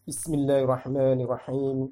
Bismillahirrahmanirrahim.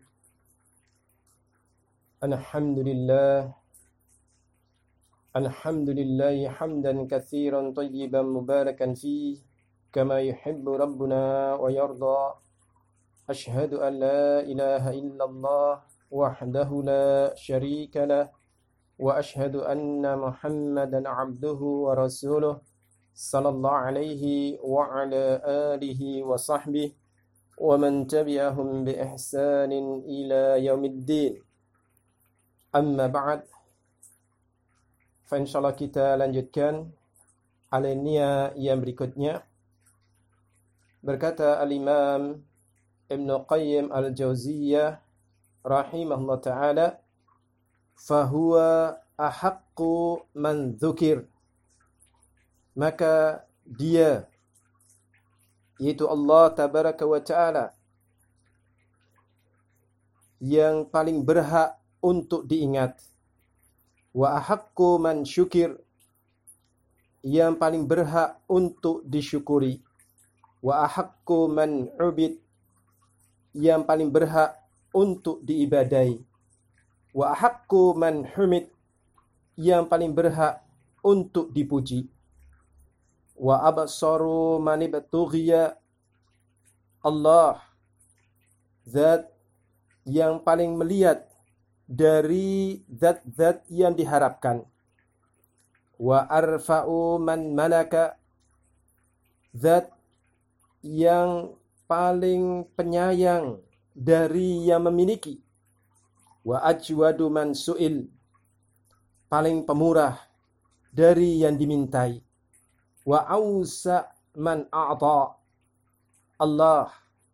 Alhamdulillah. Alhamdulillahi hamdan katsiran tayyiban mubarakan fih kama yuhibbu rabbuna wa yarda. Ashhadu an la ilaha illallah wahdahu la syarika lah wa ashhadu anna Muhammadan abduhu wa rasuluh sallallahu alaihi wa ala alihi wa sahbihi wa man tabi'ahum bi ihsanin ila yaumiddin. Amma ba'd. Fa insyaallah kita lanjutkan alinea yang berikutnya. Berkata al-Imam Ibn Qayyim al-Jauziyah rahimahullah ta'ala, fahuwa ahaqqu man dzukir. Maka dia, yaitu Allah tabaraka wa ta'ala, yang paling berhak untuk diingat. Wa ahaqqu man syukir, yang paling berhak untuk disyukuri. Wa ahaqqu man ubid, yang paling berhak untuk diibadai. Wa ahaqqu man humid, yang paling berhak untuk dipuji. Wa absaru man ibtughiya, Allah, zat yang paling melihat dari zat-zat yang diharapkan. Wa arfa'u man malaka, zat yang paling penyayang dari yang memiliki. Wa ajwadu man su'il, paling pemurah dari yang dimintai. Wa ausa man a'ta, Allah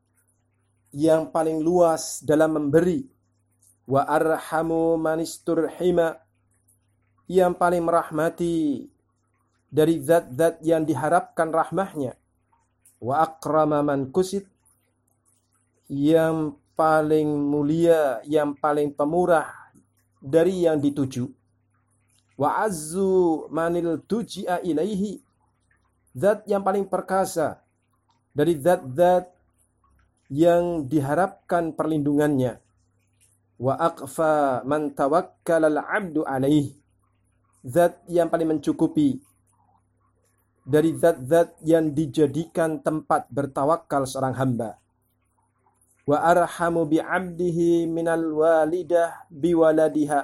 yang paling luas dalam memberi. Wa arhamu man isturhima, yang paling merahmati dari zat-zat yang diharapkan rahmahnya. Wa akrama man kusit, yang paling mulia, yang paling pemurah dari yang dituju. Wa azzu manil tuji'a ilaihi, zat yang paling perkasa dari zat-zat yang diharapkan perlindungannya. Wa aqfa man tawakkala al-'abdu alaih, zat yang paling mencukupi dari zat-zat yang dijadikan tempat bertawakal seorang hamba. Wa arhamu bi'abdihi minal walidah biwaladiha,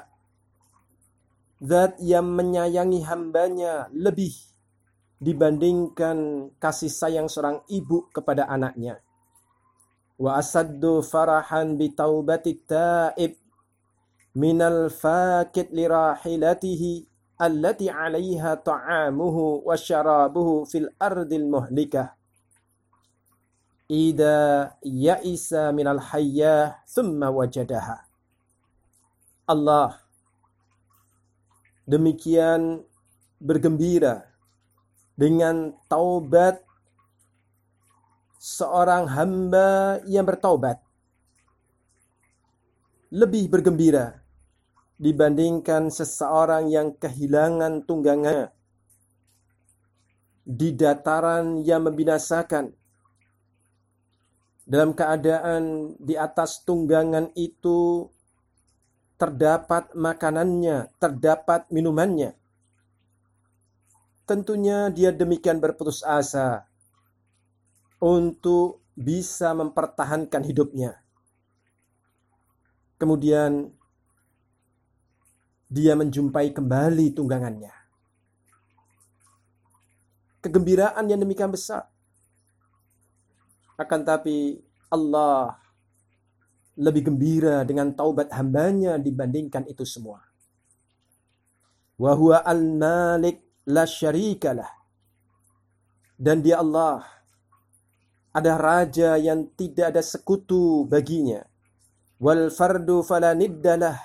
zat yang menyayangi hambanya lebih dibandingkan kasih sayang seorang ibu kepada anaknya. Wa asaddu farahan bi taubati taib minal fakit li rahilatihi allati 'alaiha ta'amuhu wa syarabuhu fil ardil muhlikah ida ya'isa minal hayyah thumma wajadaha. Allah demikian bergembira dengan taubat seorang hamba yang bertaubat, lebih bergembira dibandingkan seseorang yang kehilangan tunggangannya di dataran yang membinasakan, dalam keadaan di atas tunggangan itu terdapat makanannya, terdapat minumannya. Tentunya dia demikian berputus asa untuk bisa mempertahankan hidupnya. Kemudian dia menjumpai kembali tunggangannya. Kegembiraan yang demikian besar. Akan tapi Allah lebih gembira dengan taubat hambanya dibandingkan itu semua. Wa huwa al-malik la syarikalah. Dan dia Allah ada raja yang tidak ada sekutu baginya. Wal fardu fala niddalah.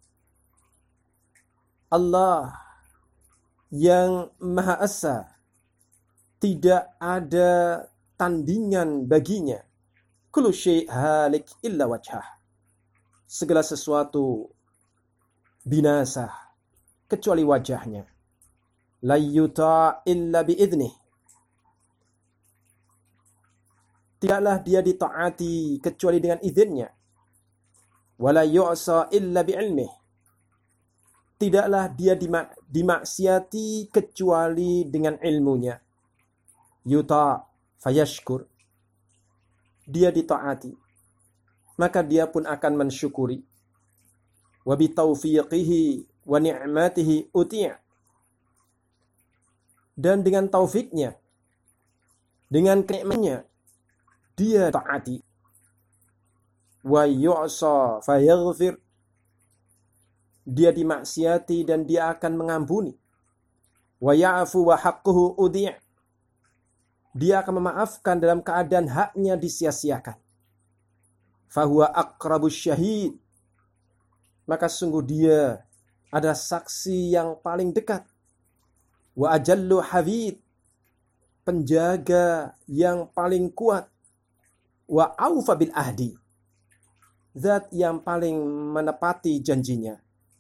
Allah yang Maha Esa, tidak ada tandingan baginya. Kullu syai' halik illa wajhah. Segala sesuatu binasa kecuali wajahnya. La yuta' illa bi'idnih. Tidaklah dia ditaati kecuali dengan izinnya. Wala yu'sa illa bi'ilmih. Tidaklah dia dimaksiati kecuali dengan ilmunya. Yuta fayashkur. Dia ditaati, maka dia pun akan mensyukuri. Wa bitaufiqihi wa ni'matihi uti'. Dan dengan taufiknya, dengan kenikmatnya, dia taati. Wa yu'sa fayaghfir. Dia dimaksiati dan dia akan mengampuni. Wa ya'fu wa haqquhu udhi'. Dia akan memaafkan dalam keadaan haknya disia-siakan. Fahuwa aqrabus syahid. Maka sungguh dia adalah saksi yang paling dekat. Wa ajallu hafid. Penjaga yang paling kuat. Wa aufa bil ahdi. Zat yang paling menepati janjinya.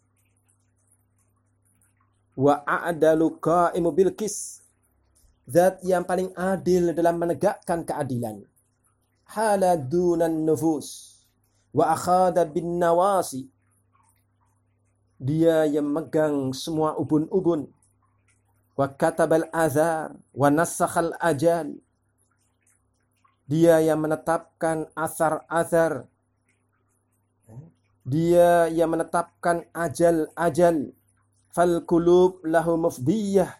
Wa a'dalu qa'imu bil qis. Zat yang paling adil dalam menegakkan keadilan. Hala dunan nufus. Wa akhada bin nawasi. Dia yang megang semua ubun-ubun. Wa katabal azar. Wa nasakhal ajal. Dia yang menetapkan asar-asar. Dia yang menetapkan ajal-ajal. Fal qulub lahu mufdiyah.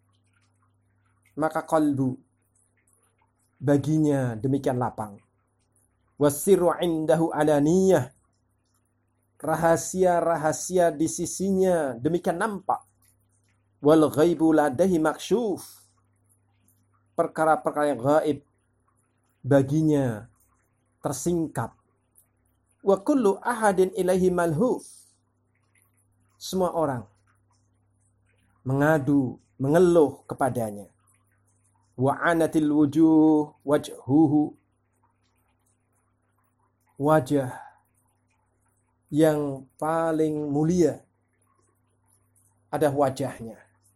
Maka qalbu baginya demikian lapang. Wasirru indahu alaniyah. Rahasia-rahasia di sisinya demikian nampak. Wal ghaibu ladaihi maksyuf. Perkara-perkara yang gaib baginya tersingkap. Wa kullu ahadin ilaihi malhuf. Semua orang mengadu, mengeluh kepadanya. Wa anatil wujuh wajhuhu. Wajah yang paling mulia adalah wajahnya.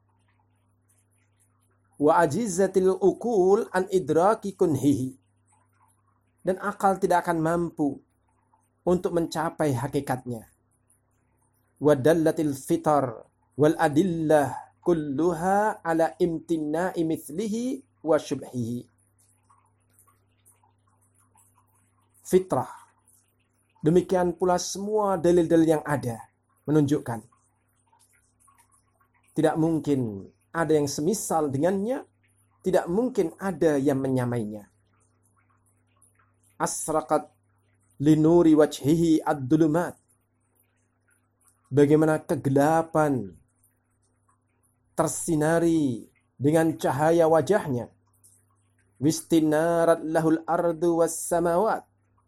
Wa ajizatil uqul an idraki kunhihi. Dan akal tidak akan mampu untuk mencapai hakikatnya. Wa dallatil fitar wal adillah kulluha ala imtinna'i mithlihi wa syubhihi. Fitrah. Demikian pula semua dalil-dalil yang ada menunjukkan tidak mungkin ada yang semisal dengannya, tidak mungkin ada yang menyamainya. Asraqat linuri wajhihi ad-dulumat. Bagaimana kegelapan tersinari dengan cahaya wajahnya. Wistinarat lahul ardu was samawat.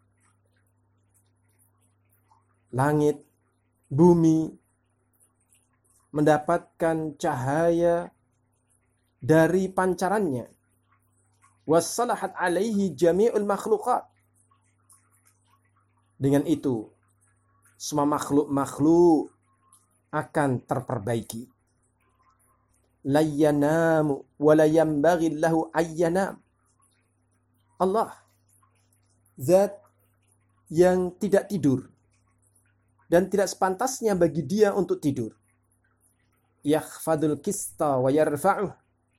Langit, bumi mendapatkan cahaya dari pancarannya. Wassalahat alaihi jami'ul makhluqat. Dengan itu, semua makhluk-makhluk akan terperbaiki. Layyanamu wa la yanbaghi lahu ayyanam. Allah, zat yang tidak tidur dan tidak sepantasnya bagi dia untuk tidur. Yakhfadul qista wa yarfa'uh.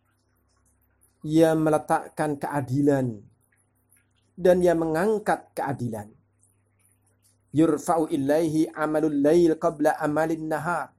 Ia meletakkan keadilan dan ia mengangkat keadilan. Yurfa'u ilaihi amalul lail qabla amalin nahar.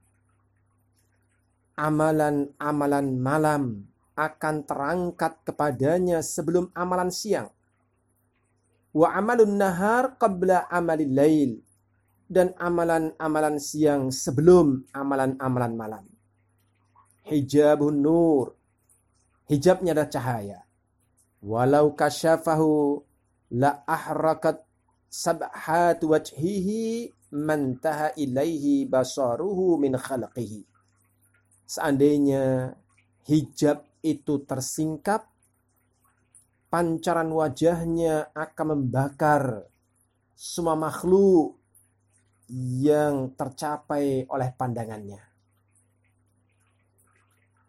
Amalan-amalan malam akan terangkat kepadanya sebelum amalan siang. Wa amalun nahar qabla amalil lail. Dan amalan-amalan siang sebelum amalan-amalan malam. Hijabun nur. Hijabnya adalah cahaya. Walau kasyafahu la ahrakat sabhat wajhihi mantaha ilaihi basaruhu min khalqihi. Seandainya hijab itu tersingkap, pancaran wajahnya akan membakar semua makhluk yang tercapai oleh pandangannya.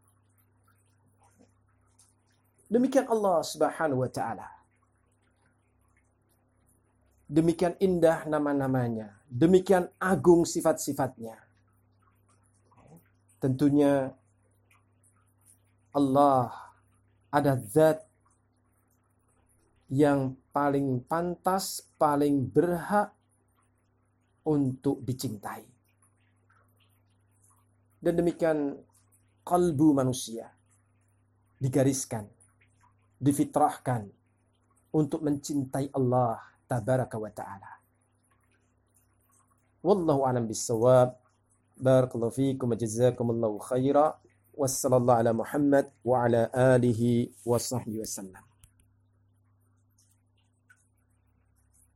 Demikian Allah Subhanahu wa ta'ala. Demikian indah nama-namanya, demikian agung sifat-sifatnya. Tentunya Allah ada zat yang paling pantas, paling berhak untuk dicintai. Dan demikian kalbu manusia digariskan, difitrahkan untuk mencintai Allah tabaraka wa ta'ala. Wallahu a'lam bissawab. Barakallahu fiikum wa jazakumullahu khaira. Wassallallahu ala Muhammad wa ala alihi wa sahbihi wasallam.